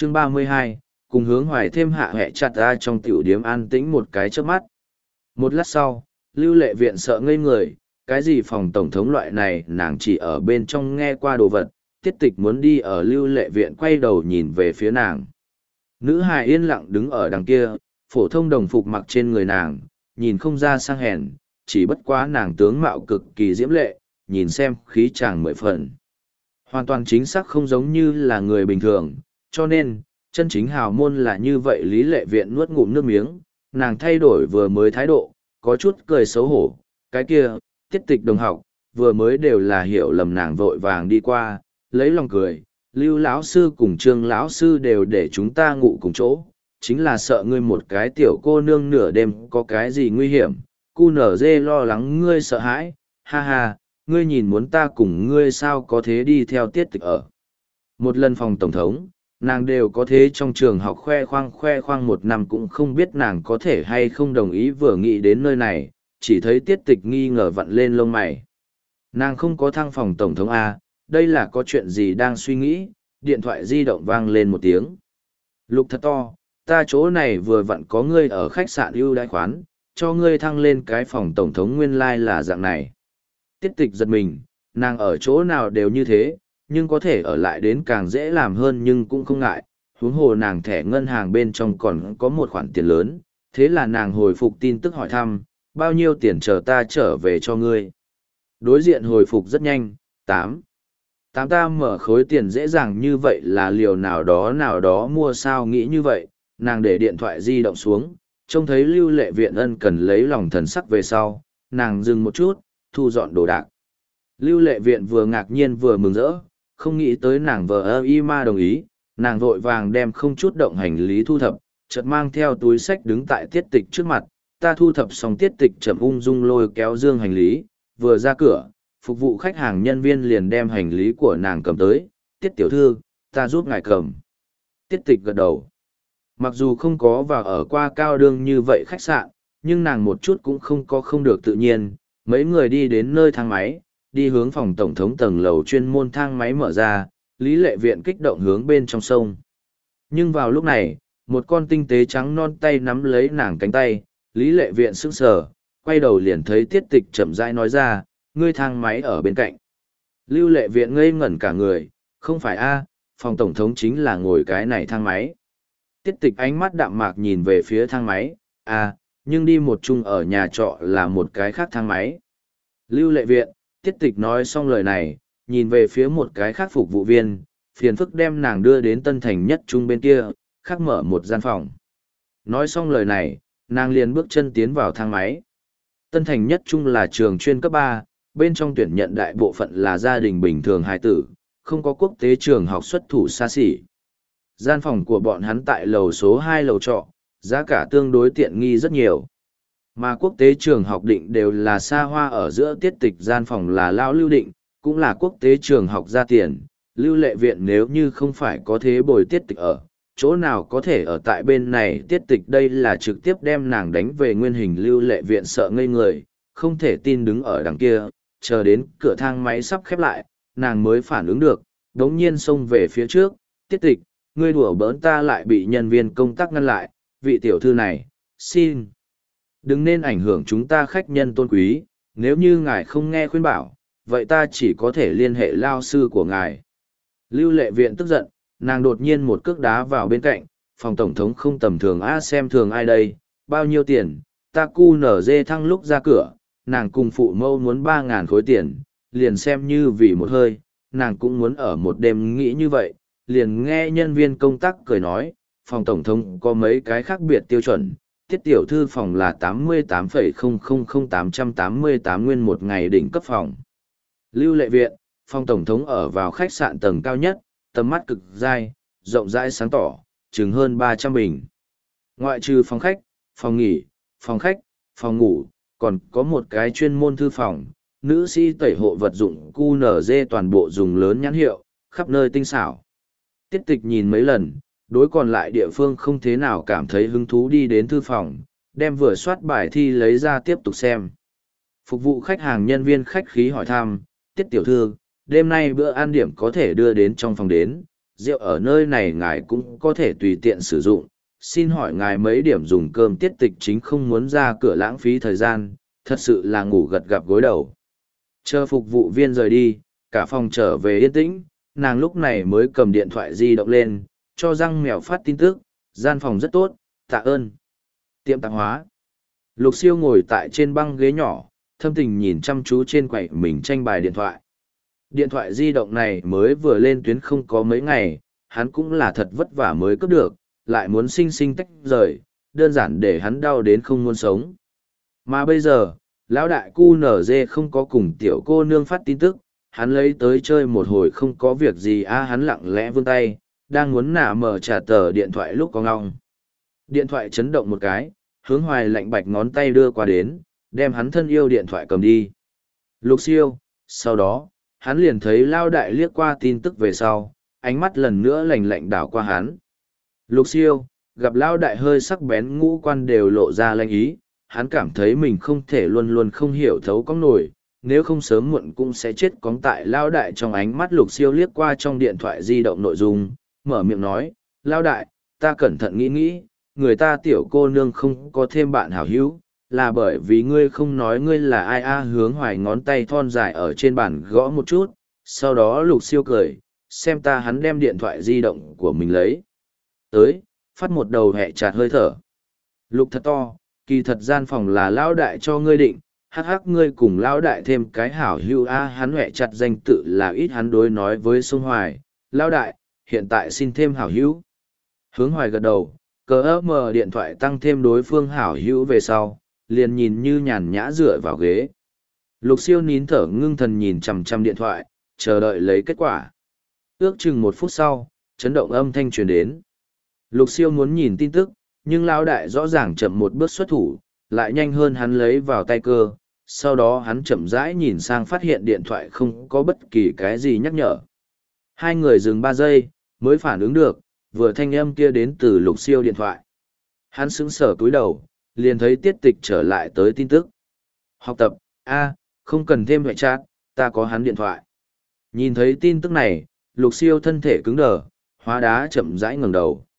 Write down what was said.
Chương 32, cùng hướng hoài thêm hạ hẹ chặt ra trong tiểu điếm an tĩnh một cái trước mắt. Một lát sau, Lưu Lệ Viện sợ ngây người, cái gì phòng tổng thống loại này nàng chỉ ở bên trong nghe qua đồ vật, Tiết Tịch muốn đi ở Lưu Lệ Viện quay đầu nhìn về phía nàng. Nữ hài yên lặng đứng ở đằng kia, phổ thông đồng phục mặc trên người nàng, nhìn không ra sang hèn, chỉ bất quá nàng tướng mạo cực kỳ diễm lệ, nhìn xem khí chàng mười phần. Hoàn toàn chính xác không giống như là người bình thường, cho nên, chân chính hào môn là như vậy. Lý Lệ Viện nuốt ngụm nước miếng, nàng thay đổi vừa mới thái độ, có chút cười xấu hổ, cái kia, Tiết Tịch đồng học, vừa mới đều là hiểu lầm. Nàng vội vàng đi qua, lấy lòng cười, Lưu lão sư cùng Trương lão sư đều để chúng ta ngủ cùng chỗ, chính là sợ ngươi một cái tiểu cô nương nửa đêm có cái gì nguy hiểm, QNZ lo lắng ngươi sợ hãi, ha ha, ngươi nhìn muốn ta cùng ngươi sao có thế đi theo Tiết Tịch ở. Một lần phòng tổng thống, nàng đều có thế trong trường học khoe khoang một năm cũng không biết nàng có thể hay không đồng ý. Vừa nghĩ đến nơi này, chỉ thấy Tiết Tịch nghi ngờ vặn lên lông mày. Nàng không có thăng phòng tổng thống A, đây là có chuyện gì đang suy nghĩ. Điện thoại di động vang lên một tiếng. Lục thật to, ta chỗ này vừa vặn có ngươi ở khách sạn ưu đãi khoán, cho ngươi thăng lên cái phòng tổng thống, nguyên lai là dạng này. Tiết Tịch giật mình, nàng ở chỗ nào đều như thế, nhưng có thể ở lại đến càng dễ làm hơn nhưng cũng không ngại, huống hồ nàng thẻ ngân hàng bên trong còn có một khoản tiền lớn, thế là nàng hồi phục tin tức hỏi thăm, bao nhiêu tiền chờ ta trở về cho ngươi. Đối diện hồi phục rất nhanh, 8 ta mở khối tiền dễ dàng như vậy là liều nào đó mua sao. Nghĩ như vậy, nàng để điện thoại di động xuống, trông thấy Lưu Lệ Viện ân cần lấy lòng thần sắc về sau, nàng dừng một chút, thu dọn đồ đạc. Lưu Lệ Viện vừa ngạc nhiên vừa mừng rỡ, không nghĩ tới nàng vợ y ma đồng ý, nàng vội vàng đem không chút động hành lý thu thập, chợt mang theo túi sách đứng tại Tiết Tịch trước mặt. Ta thu thập xong. Tiết Tịch chậm ung dung lôi kéo dương hành lý, vừa ra cửa, phục vụ khách hàng nhân viên liền đem hành lý của nàng cầm tới. Tiết tiểu thư, ta giúp ngài cầm. Tiết Tịch gật đầu. Mặc dù không có vào ở qua cao đương như vậy khách sạn, nhưng nàng một chút cũng không được tự nhiên. Mấy người đi đến nơi thang máy, đi hướng phòng tổng thống tầng lầu chuyên môn. Thang máy mở ra, Lý Lệ Viện kích động hướng bên trong sông. Nhưng vào lúc này, một con tinh tế trắng non tay nắm lấy nàng cánh tay, Lý Lệ Viện sững sờ, quay đầu liền thấy Tiết Tịch chậm rãi nói ra, ngươi thang máy ở bên cạnh. Lưu Lệ Viện ngây ngẩn cả người, không phải a, phòng tổng thống chính là ngồi cái này thang máy. Tiết Tịch ánh mắt đạm mạc nhìn về phía thang máy, nhưng đi một chung ở nhà trọ là một cái khác thang máy. Lưu Lệ Viện, Tiết Tịch nói xong lời này, nhìn về phía một cái khác phục vụ viên, phiền phức đem nàng đưa đến Tân Thành Nhất Trung bên kia, khác mở một gian phòng. Nói xong lời này, nàng liền bước chân tiến vào thang máy. Tân Thành Nhất Trung là trường chuyên cấp 3, bên trong tuyển nhận đại bộ phận là gia đình bình thường hài tử, không có quốc tế trường học xuất thủ xa xỉ. Gian phòng của bọn hắn tại lầu số 2 lầu trọ, giá cả tương đối tiện nghi rất nhiều. Mà quốc tế trường học định đều là xa hoa. Ở giữa Tiết Tịch gian phòng là lao Lưu định, cũng là quốc tế trường học ra tiền. Lưu Lệ Viện nếu như không phải có thế bồi Tiết Tịch ở, chỗ nào có thể ở tại bên này. Tiết Tịch đây là trực tiếp đem nàng đánh về nguyên hình. Lưu Lệ Viện sợ ngây người, không thể tin đứng ở đằng kia, chờ đến cửa thang máy sắp khép lại, nàng mới phản ứng được, đống nhiên xông về phía trước. Tiết Tịch, ngươi đùa bỡn ta. Lại bị nhân viên công tác ngăn lại, vị tiểu thư này, xin đừng nên ảnh hưởng chúng ta khách nhân tôn quý, nếu như ngài không nghe khuyên bảo, vậy ta chỉ có thể liên hệ lao sư của ngài. Lưu Lệ Viện tức giận, nàng đột nhiên một cước đá vào bên cạnh, phòng tổng thống không tầm thường xem thường ai đây, bao nhiêu tiền, ta QNZ thăng lúc ra cửa, nàng cùng phụ mâu muốn 3.000 khối tiền, liền xem như vì một hơi, nàng cũng muốn ở một đêm. Nghĩ như vậy, liền nghe nhân viên công tác cười nói, phòng tổng thống có mấy cái khác biệt tiêu chuẩn, Tiết tiểu thư phòng là 88,000888 nguyên một ngày đỉnh cấp phòng. Lưu Lệ Viện, phòng tổng thống ở vào khách sạn tầng cao nhất, tầm mắt cực dai, rộng rãi sáng tỏ, chừng hơn 300 bình. Ngoại trừ phòng khách, phòng nghỉ, phòng khách, phòng ngủ, còn có một cái chuyên môn thư phòng, nữ sĩ tẩy hộ vật dụng QNZ toàn bộ dùng lớn nhãn hiệu, khắp nơi tinh xảo. Tiết Tịch nhìn mấy lần, đối còn lại địa phương không thế nào cảm thấy hứng thú, đi đến thư phòng, đem vừa soát bài thi lấy ra tiếp tục xem. Phục vụ khách hàng nhân viên khách khí hỏi thăm, Tiết tiểu thư, đêm nay bữa ăn điểm có thể đưa đến trong phòng đến, rượu ở nơi này ngài cũng có thể tùy tiện sử dụng, xin hỏi ngài mấy điểm dùng cơm tiết tịch chính không muốn ra cửa lãng phí thời gian, thật sự là ngủ gật gặp gối đầu. Chờ phục vụ viên rời đi, cả phòng trở về yên tĩnh, nàng lúc này mới cầm điện thoại di động lên, cho răng mèo phát tin tức, gian phòng rất tốt, tạ ơn. Tiệm tạp hóa. Lục Siêu ngồi tại trên băng ghế nhỏ, thâm tình nhìn chăm chú trên quầy mình tranh bài điện thoại. Điện thoại di động này mới vừa lên tuyến không có mấy ngày, hắn cũng là thật vất vả mới cướp được, lại muốn sinh sinh tách rời, đơn giản để hắn đau đến không muốn sống. Mà bây giờ, lão đại cu nở dê không có cùng tiểu cô nương phát tin tức, hắn lấy tới chơi một hồi không có việc gì hắn lặng lẽ vươn tay, đang muốn nả mở trả tờ điện thoại lúc có ngong. Điện thoại chấn động một cái, hướng hoài lạnh bạch ngón tay đưa qua đến, đem hắn thân yêu điện thoại cầm đi. Lục Siêu, sau đó, hắn liền thấy lao đại liếc qua tin tức về sau, ánh mắt lần nữa lạnh lạnh đảo qua hắn. Lục Siêu, gặp lao đại hơi sắc bén ngũ quan đều lộ ra lanh ý, hắn cảm thấy mình không thể luôn luôn không hiểu thấu cong nổi, nếu không sớm muộn cũng sẽ chết cóng tại lao đại. Trong ánh mắt Lục Siêu liếc qua trong điện thoại di động nội dung, mở miệng nói, lao đại, ta cẩn thận nghĩ nghĩ, người ta tiểu cô nương không có thêm bạn hảo hữu, là bởi vì ngươi không nói ngươi là ai. Hướng hoài ngón tay thon dài ở trên bàn gõ một chút, sau đó Lục Siêu cười, xem ta. Hắn đem điện thoại di động của mình lấy tới, phát một đầu hẹ chặt hơi thở. Lục thật to, kỳ thật gian phòng là lão đại cho ngươi định, hắc hắc ngươi cùng lão đại thêm cái hảo hữu hắn hẹ chặt danh tự là ít. Hắn đối nói với Sông Hoài, lão đại, hiện tại xin thêm hảo hữu. Hướng hoài gật đầu, cờ mờ điện thoại tăng thêm đối phương hảo hữu về sau, liền nhìn như nhàn nhã dựa vào ghế. Lục Siêu nín thở ngưng thần nhìn chằm chằm điện thoại, chờ đợi lấy kết quả. Ước chừng 1 phút sau, chấn động âm thanh truyền đến. Lục Siêu muốn nhìn tin tức, nhưng lão đại rõ ràng chậm một bước xuất thủ, lại nhanh hơn hắn lấy vào tay cơ. Sau đó hắn chậm rãi nhìn sang phát hiện điện thoại không có bất kỳ cái gì nhắc nhở. Hai người dừng 3 giây, mới phản ứng được, vừa thanh âm kia đến từ Lục Siêu điện thoại. Hắn sững sờ cúi đầu, liền thấy tiết tịch trở lại tới tin tức. Học tập, không cần thêm hệ chat, ta có hắn điện thoại. Nhìn thấy tin tức này, Lục Siêu thân thể cứng đờ, hóa đá chậm rãi ngẩng đầu.